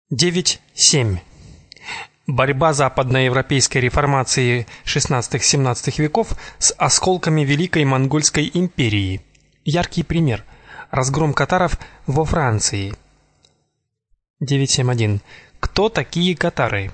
9.7. Борьба западноевропейской реформации XVI-XVII веков с осколками Великой Монгольской империи. Яркий пример разгром катаров во Франции. 9.7.1. Кто такие катары?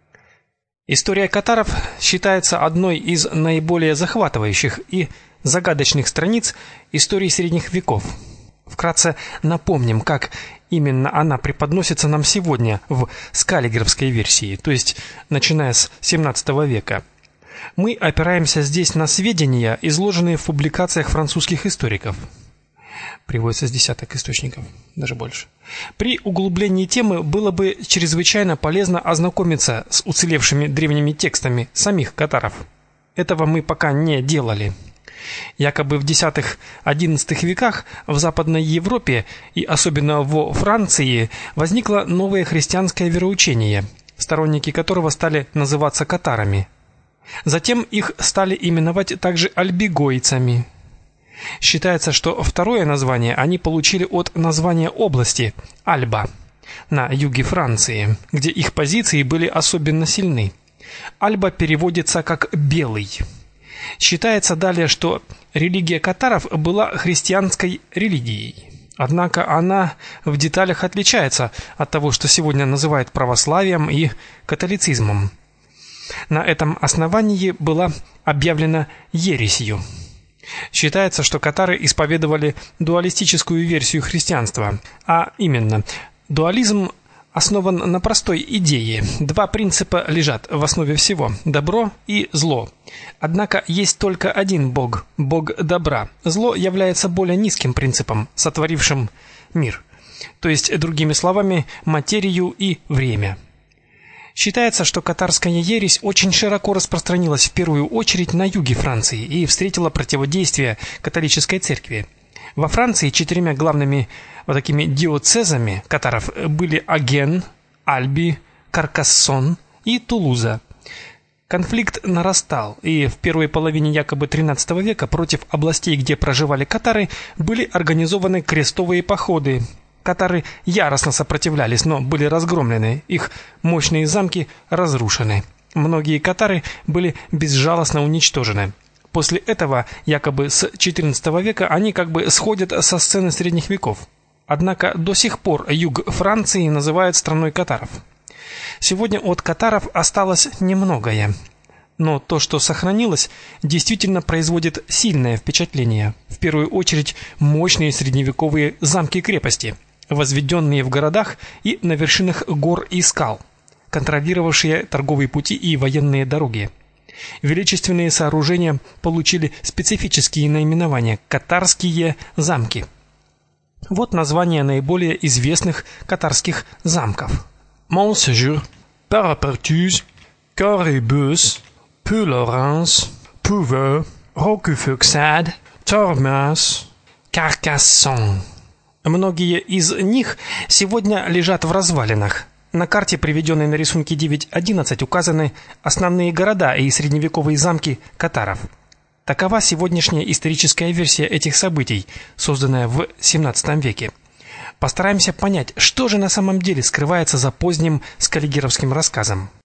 История катаров считается одной из наиболее захватывающих и загадочных страниц истории средних веков. Вкратце напомним, как именно она преподносится нам сегодня в скаллигеровской версии, то есть начиная с XVII века. Мы опираемся здесь на сведения, изложенные в публикациях французских историков. Приводится с десяток источников, даже больше. При углублении темы было бы чрезвычайно полезно ознакомиться с уцелевшими древними текстами самих катаров. Этого мы пока не делали. Якобы в X-XI веках в Западной Европе и особенно во Франции возникло новое христианское вероучение, сторонники которого стали называться катарами. Затем их стали именовать также альбигойцами. Считается, что второе название они получили от названия области Альба на юге Франции, где их позиции были особенно сильны. Альба переводится как белый. Считается далее, что религия катаров была христианской религией. Однако она в деталях отличается от того, что сегодня называют православием и католицизмом. На этом основании была объявлена ересью. Считается, что катары исповедовали дуалистическую версию христианства, а именно, дуализм основан на простой идее. Два принципа лежат в основе всего: добро и зло. Однако есть только один Бог, Бог добра. Зло является более низким принципом, сотворившим мир, то есть, другими словами, материю и время. Считается, что катарская ересь очень широко распространилась в первую очередь на юге Франции и встретила противодействие католической церкви. Во Франции четырьмя главными такими диоцезами катаров были Аген, Альби, Каркассон и Тулуза. Конфликт нарастал, и в первой половине якобы XIII века против областей, где проживали катары, были организованы крестовые походы. Катары яростно сопротивлялись, но были разгромлены, их мощные замки разрушены. Многие катары были безжалостно уничтожены. После этого, якобы с XIV века, они как бы сходят со сцены средних веков. Однако до сих пор юг Франции называют страной катаров. Сегодня от катаров осталось немногое, но то, что сохранилось, действительно производит сильное впечатление. В первую очередь мощные средневековые замки-крепости, возведенные в городах и на вершинах гор и скал, контролировавшие торговые пути и военные дороги. Величественные сооружения получили специфические наименования: катарские замки. Вот названия наиболее известных катарских замков: Montségur, Parapertuz, Carré-Beus, Puylaurens, Pouveux, Roquefauxade, Tormas, Carcassonne. Многие из них сегодня лежат в развалинах. На карте, приведенной на рисунке 9.11, указаны основные города и средневековые замки катаров. Такова сегодняшняя историческая версия этих событий, созданная в XVII веке. Постараемся понять, что же на самом деле скрывается за поздним скаллигеровским рассказом.